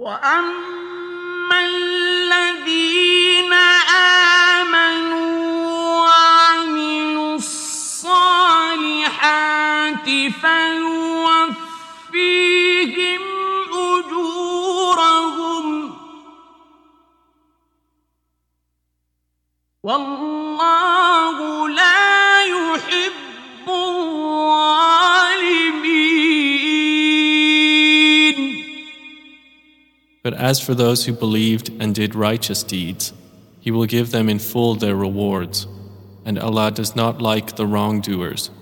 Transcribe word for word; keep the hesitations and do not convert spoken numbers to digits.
وَأَمَّا الَّذِينَ آمَنُوا وَعَمِلُوا الصَّالِحَاتِ فَيُوَفِّيهِمْ أُجُورَهُمْ وَاللَّهُ لَا يُحِبُّ الظَّالِمِينَ. But as for those who believed and did righteous deeds, He will give them in full their rewards, and Allah does not like the wrongdoers.